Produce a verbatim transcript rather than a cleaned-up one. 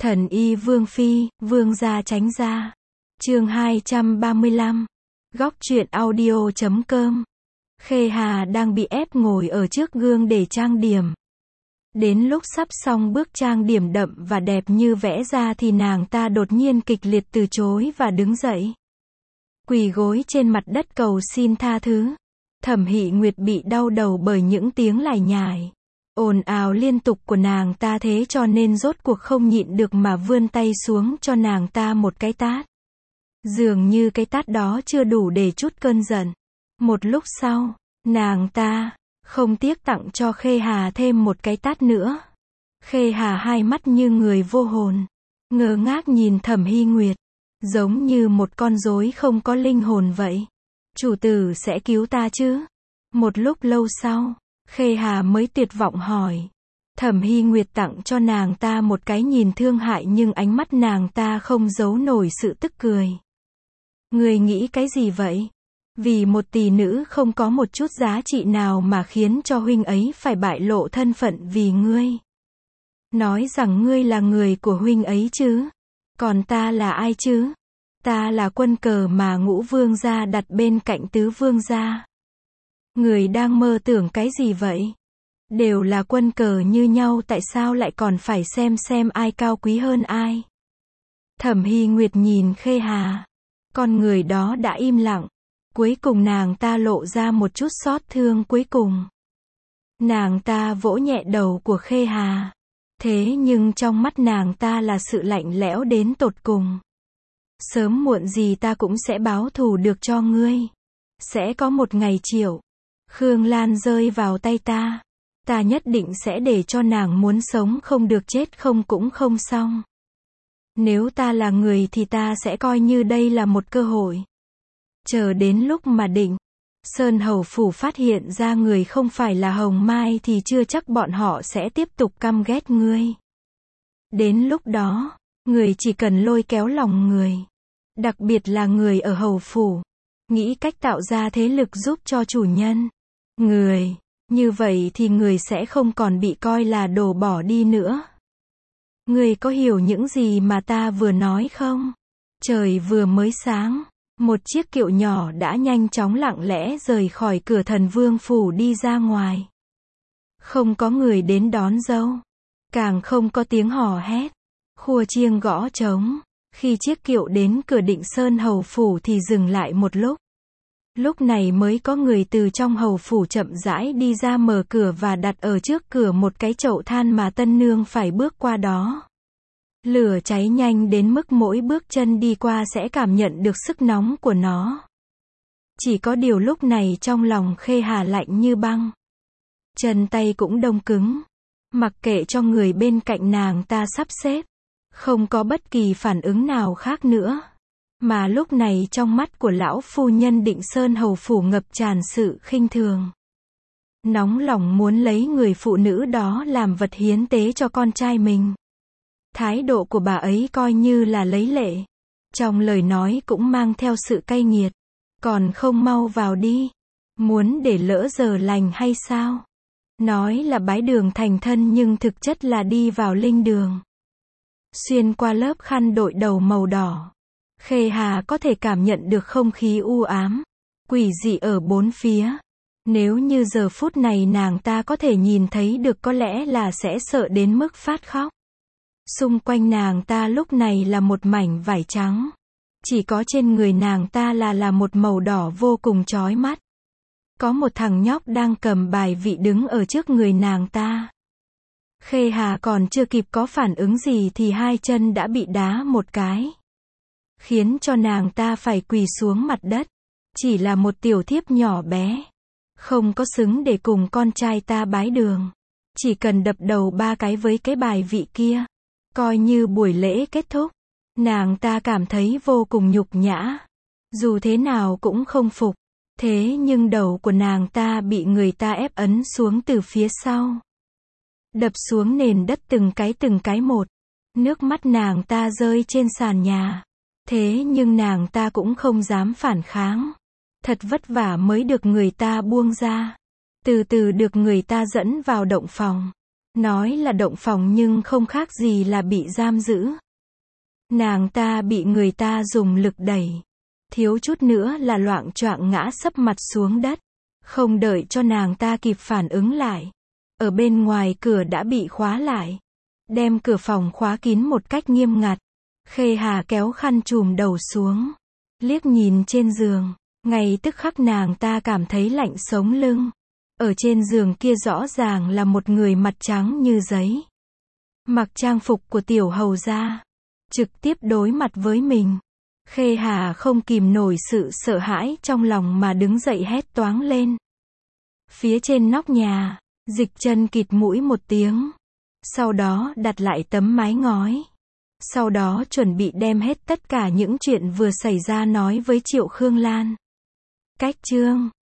Thần y Vương Phi, Vương gia tránh ra. Chương hai trăm ba mươi lăm. Góc truyện audio chấm com. Khê Hà đang bị ép ngồi ở trước gương để trang điểm. Đến lúc sắp xong bước trang điểm đậm và đẹp như vẽ ra thì nàng ta đột nhiên kịch liệt từ chối và đứng dậy. Quỳ gối trên mặt đất cầu xin tha thứ. Thẩm Hỷ Nguyệt bị đau đầu bởi những tiếng lải nhải, ồn ào liên tục của nàng ta, thế cho nên rốt cuộc không nhịn được mà vươn tay xuống cho nàng ta một cái tát. Dường như cái tát đó chưa đủ để trút cơn giận. Một lúc sau, nàng ta không tiếc tặng cho Khê Hà thêm một cái tát nữa. Khê Hà hai mắt như người vô hồn, ngơ ngác nhìn Thẩm Hỷ Nguyệt, giống như một con rối không có linh hồn vậy. Chủ tử sẽ cứu ta chứ? Một lúc lâu sau, Khê Hà mới tuyệt vọng hỏi. Thẩm Hỷ Nguyệt tặng cho nàng ta một cái nhìn thương hại nhưng ánh mắt nàng ta không giấu nổi sự tức cười. Ngươi nghĩ cái gì vậy? Vì một tỷ nữ không có một chút giá trị nào mà khiến cho huynh ấy phải bại lộ thân phận vì ngươi. Nói rằng ngươi là người của huynh ấy chứ? Còn ta là ai chứ? Ta là quân cờ mà Ngũ Vương gia đặt bên cạnh Tứ Vương gia. Người đang mơ tưởng cái gì vậy? Đều là quân cờ như nhau, tại sao lại còn phải xem xem ai cao quý hơn ai? Thẩm Hỷ Nguyệt nhìn Khê Hà. Con người đó đã im lặng. Cuối cùng nàng ta lộ ra một chút xót thương cuối cùng. Nàng ta vỗ nhẹ đầu của Khê Hà. Thế nhưng trong mắt nàng ta là sự lạnh lẽo đến tột cùng. Sớm muộn gì ta cũng sẽ báo thù được cho ngươi. Sẽ có một ngày Triệu Khương Lan rơi vào tay ta. Ta nhất định sẽ để cho nàng muốn sống không được, chết không cũng không xong. Nếu ta là người thì ta sẽ coi như đây là một cơ hội. Chờ đến lúc mà Định Sơn Hầu Phủ phát hiện ra người không phải là Hồng Mai thì chưa chắc bọn họ sẽ tiếp tục căm ghét ngươi. Đến lúc đó, người chỉ cần lôi kéo lòng người, đặc biệt là người ở Hầu Phủ, nghĩ cách tạo ra thế lực giúp cho chủ nhân người, như vậy thì người sẽ không còn bị coi là đồ bỏ đi nữa. Người có hiểu những gì mà ta vừa nói không? Trời vừa mới sáng, một chiếc kiệu nhỏ đã nhanh chóng lặng lẽ rời khỏi cửa Thần Vương Phủ đi ra ngoài. Không có người đến đón dâu, càng không có tiếng hò hét, khua chiêng gõ trống. Khi chiếc kiệu đến cửa Định Sơn Hầu Phủ thì dừng lại một lúc. Lúc này mới có người từ trong Hầu Phủ chậm rãi đi ra, mở cửa và đặt ở trước cửa một cái chậu than mà tân nương phải bước qua đó. Lửa cháy nhanh đến mức mỗi bước chân đi qua sẽ cảm nhận được sức nóng của nó. Chỉ có điều lúc này trong lòng Khê Hà lạnh như băng. Chân tay cũng đông cứng. Mặc kệ cho người bên cạnh nàng ta sắp xếp. Không có bất kỳ phản ứng nào khác nữa. Mà lúc này trong mắt của lão phu nhân Định Sơn Hầu Phủ ngập tràn sự khinh thường. Nóng lòng muốn lấy người phụ nữ đó làm vật hiến tế cho con trai mình. Thái độ của bà ấy coi như là lấy lệ. Trong lời nói cũng mang theo sự cay nghiệt. Còn không mau vào đi. Muốn để lỡ giờ lành hay sao? Nói là bái đường thành thân nhưng thực chất là đi vào linh đường. Xuyên qua lớp khăn đội đầu màu đỏ, Khê Hà có thể cảm nhận được không khí u ám, quỷ dị ở bốn phía. Nếu như giờ phút này nàng ta có thể nhìn thấy được có lẽ là sẽ sợ đến mức phát khóc. Xung quanh nàng ta lúc này là một mảnh vải trắng. Chỉ có trên người nàng ta là là một màu đỏ vô cùng chói mắt. Có một thằng nhóc đang cầm bài vị đứng ở trước người nàng ta. Khê Hà còn chưa kịp có phản ứng gì thì hai chân đã bị đá một cái. Khiến cho nàng ta phải quỳ xuống mặt đất. Chỉ là một tiểu thiếp nhỏ bé. Không có xứng để cùng con trai ta bái đường. Chỉ cần đập đầu ba cái với cái bài vị kia. Coi như buổi lễ kết thúc. Nàng ta cảm thấy vô cùng nhục nhã. Dù thế nào cũng không phục. Thế nhưng đầu của nàng ta bị người ta ép ấn xuống từ phía sau. Đập xuống nền đất từng cái từng cái một. Nước mắt nàng ta rơi trên sàn nhà. Thế nhưng nàng ta cũng không dám phản kháng. Thật vất vả mới được người ta buông ra. Từ từ được người ta dẫn vào động phòng. Nói là động phòng nhưng không khác gì là bị giam giữ. Nàng ta bị người ta dùng lực đẩy. Thiếu chút nữa là loạng choạng ngã sấp mặt xuống đất. Không đợi cho nàng ta kịp phản ứng lại. Ở bên ngoài cửa đã bị khóa lại. Đem cửa phòng khóa kín một cách nghiêm ngặt. Khê Hà kéo khăn trùm đầu xuống. Liếc nhìn trên giường. Ngay tức khắc nàng ta cảm thấy lạnh sống lưng. Ở trên giường kia rõ ràng là một người mặt trắng như giấy. Mặc trang phục của tiểu hầu gia. Trực tiếp đối mặt với mình. Khê Hà không kìm nổi sự sợ hãi trong lòng mà đứng dậy hét toáng lên. Phía trên nóc nhà, Dịch Chân kịt mũi một tiếng. Sau đó đặt lại tấm mái ngói. Sau đó chuẩn bị đem hết tất cả những chuyện vừa xảy ra nói với Triệu Khương Lan. Cách chương